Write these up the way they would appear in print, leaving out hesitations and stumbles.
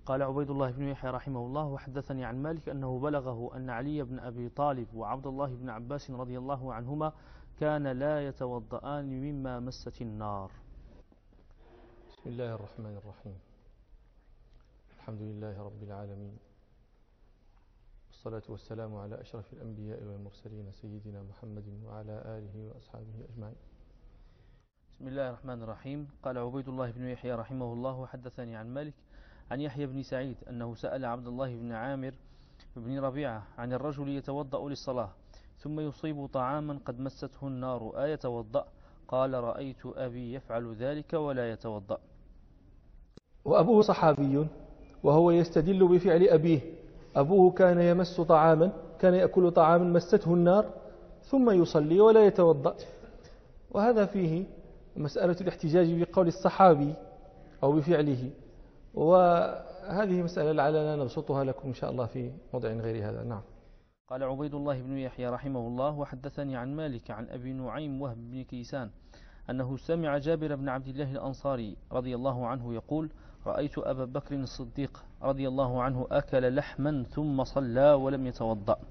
قال عبيد الله بن يحيى رحمه الله: وحدثني عن مالك أنه بلغه أن علي بن أبي طالب وعبد الله بن عباس رضي الله عنهما كان لا يتوضأان مما مست النار. بسم الله الرحمن الرحيم. الحمد لله رب العالمين، والصلاة والسلام على أشرف الأنبياء والمرسلين سيدنا محمد وعلى آله وأصحابه أجمعين. بسم الله الرحمن الرحيم. قال عبيد الله بن يحيى رحمه الله: وحدثني عن مالك عن يحيى بن سعيد أنه سأل عبد الله بن عامر بن ربيعة عن الرجل يتوضأ للصلاة ثم يصيب طعاما قد مسته النار أيتوضأ؟ قال: رأيت أبي يفعل ذلك ولا يتوضأ. وأبوه صحابي وهو يستدل بفعل أبيه. أبوه كان يمس طعاما، كان يأكل طعاما مسته النار ثم يصلي ولا يتوضأ، وهذا فيه مسألة الاحتجاج بقول الصحابي أو بفعله، وهذه مسألة لعلنا نبسطها لكم إن شاء الله في موضع غير هذا. نعم. قال عبيد الله بن يحيى رحمه الله: وحدثني عن مالك عن أبي نعيم وهب بن كيسان أنه سمع جابر بن عبد الله الأنصاري رضي الله عنه يقول: رأيت أبا بكر الصديق رضي الله عنه أكل لحما ثم صلى ولم يتوضأ.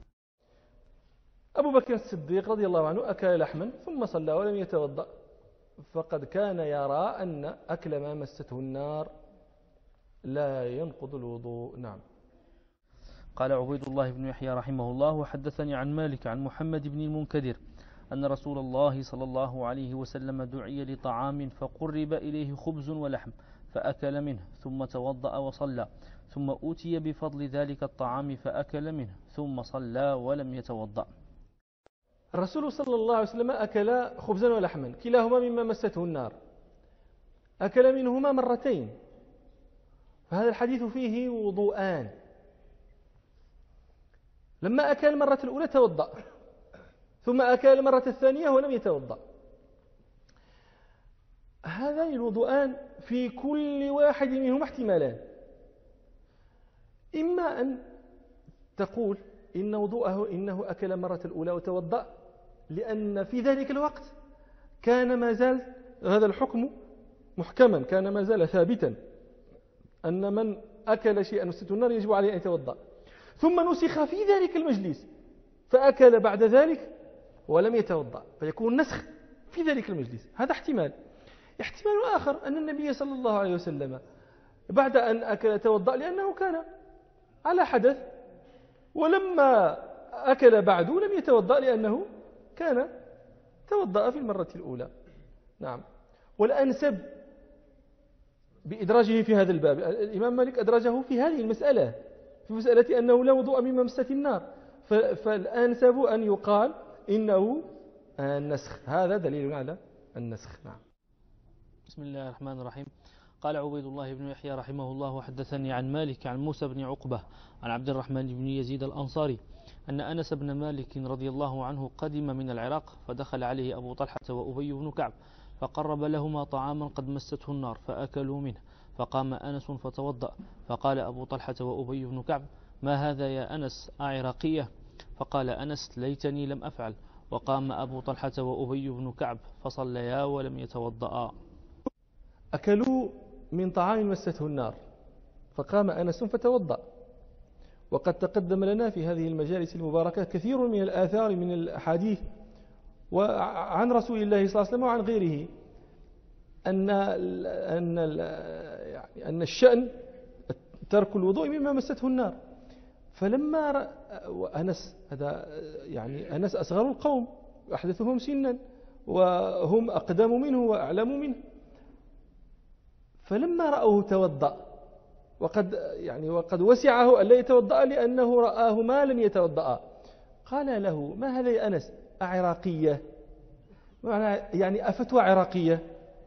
أبو بكر الصديق رضي الله عنه أكل لحما ثم صلى ولم يتوضأ، فقد كان يرى أن أكل ما مسته النار لا ينقض الوضوء. نعم. قال عبيد الله بن يحيى رحمه الله: وحدثني عن مالك عن محمد بن المنكدر أن رسول الله صلى الله عليه وسلم دعي لطعام فقرب إليه خبز ولحم فأكل منه ثم توضأ وصلى، ثم أوتي بفضل ذلك الطعام فأكل منه ثم صلى ولم يتوضأ. الرسول صلى الله عليه وسلم أكل خبزا ولحما كلاهما مما مسته النار، أكل منهما مرتين، فهذا الحديث فيه وضوءان. لما أكل المرة الأولى توضأ، ثم أكل المرة الثانية ولم يتوضأ. هذان الوضوءان في كل واحد منهما احتمالان: إما أن تقول إن وضوءه إنه أكل مرة الأولى وتوضأ لأن في ذلك الوقت كان ما زال هذا الحكم محكما، كان ما زال ثابتا أن من أكل شيئا مسته النار يجب عليه أن يتوضأ، ثم نسخ في ذلك المجلس فأكل بعد ذلك ولم يتوضأ، فيكون نسخ في ذلك المجلس. هذا احتمال. احتمال آخر أن النبي صلى الله عليه وسلم بعد أن أكل توضأ لأنه كان على حدث، ولما أكل بعد لم يتوضأ لأنه كان توضأ في المرة الأولى. نعم. والأنسب بإدراجه في هذا الباب، الإمام مالك أدرجه في هذه المسألة، في مسألة أنه لا وضوء مما مست النار، فالأنسب أن يقال إنه النسخ. هذا دليل على النسخ. نعم. بسم الله الرحمن الرحيم. قال عبيد الله بن يحيى رحمه الله: وحدثني عن مالك عن موسى بن عقبة عن عبد الرحمن بن يزيد الأنصاري أن أنس بن مالك رضي الله عنه قدم من العراق فدخل عليه أبو طلحة وأبي بن كعب فقرب لهما طعاما قد مسته النار فأكلوا منه، فقام أنس فتوضأ، فقال أبو طلحة وأبي بن كعب: ما هذا يا أنس أعراقية؟ فقال أنس: ليتني لم أفعل. وقام أبو طلحة وأبي بن كعب فصليا ولم يتوضأ. أكلوا من طعام مسته النار فقام أنس فتوضأ. وقد تقدم لنا في هذه المجالس المباركة كثير من الآثار من الأحاديث وعن رسول الله صلى الله عليه وسلم وعن غيره أن الشأن ترك الوضوء مما مسته النار. فلما أنس، هذا يعني أنس أصغر القوم وأحدثهم سنا وهم أقدم منه وأعلم منه، فلما رأوه توضأ وقد وسعه ألا يتوضأ لأنه رآه ما لم يتوضأ، قال له: ما هذا يا أنس أعراقية؟ يعني أفتوى عراقية؟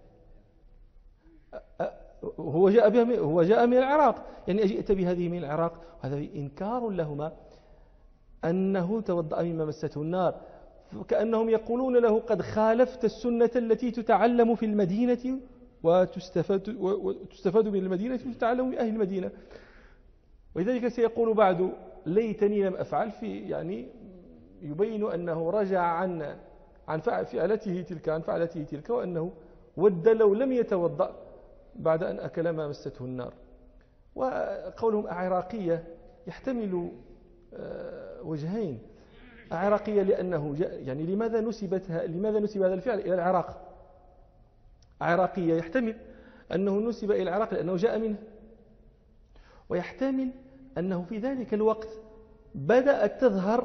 هو جاء من العراق، يعني أجئت بهذه من العراق؟ هذا إنكار لهما أنه توضأ مما مسته النار، كأنهم يقولون له: قد خالفت السنة التي تتعلم في المدينة وتستفاد من المدينة وتتعلم من أهل المدينة. ولذلك سيقول بعد: ليتني لم أفعل، يعني يبين أنه رجع عن فعلته تلك وأنه ود لو لم يتوضأ بعد أن أكل ما مسته النار. وقولهم عراقية يحتمل وجهين. عراقية لأنه يعني لماذا نسب هذا الفعل إلى العراق؟ عراقية يحتمل أنه نسب إلى العراق لأنه جاء منه، ويحتمل أنه في ذلك الوقت بدأت تظهر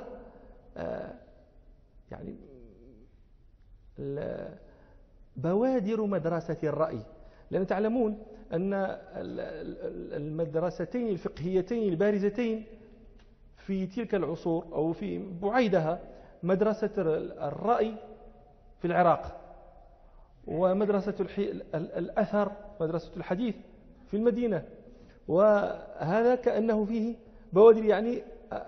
يعني بوادر مدرسة الرأي، لأن تعلمون أن المدرستين الفقهيتين البارزتين في تلك العصور أو في بعيدها مدرسة الرأي في العراق، ومدرسة الأثر مدرسة الحديث في المدينة. وهذا كأنه فيه بوادر يعني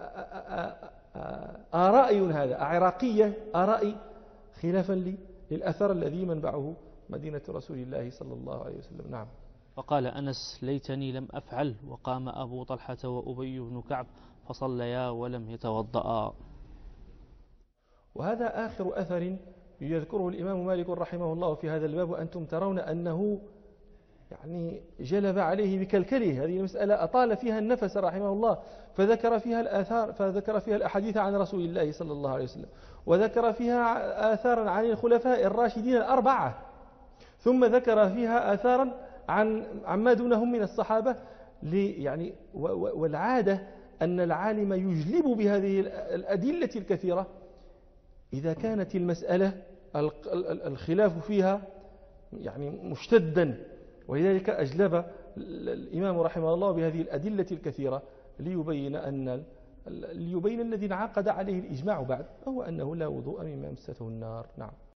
آرائي، هذا عراقية آرائي خلافا للأثر الذي منبعه مدينة رسول الله صلى الله عليه وسلم. نعم. فقال أنس: ليتني لم أفعل. وقام أبو طلحة وأبي بن كعب فصليا ولم يتوضأ. وهذا آخر أثر يذكره الإمام مالك رحمه الله في هذا الباب، وأنتم ترون أنه يعني جلب عليه بكلكله. هذه المسألة أطال فيها النفس رحمه الله، فذكر فيها الآثار، فذكر فيها الأحاديث عن رسول الله صلى الله عليه وسلم، وذكر فيها آثارا عن الخلفاء الراشدين الأربعة، ثم ذكر فيها آثارا عن ما دونهم من الصحابة. يعني والعادة أن العالم يجلب بهذه الأدلة الكثيرة إذا كانت المسألة الخلاف فيها يعني مشتدا، ولذلك أجلب الإمام رحمه الله بهذه الأدلة الكثيرة ليبين الذي انعقد عليه الإجماع بعد، وهو أنه لا وضوء مما مسته النار. نعم.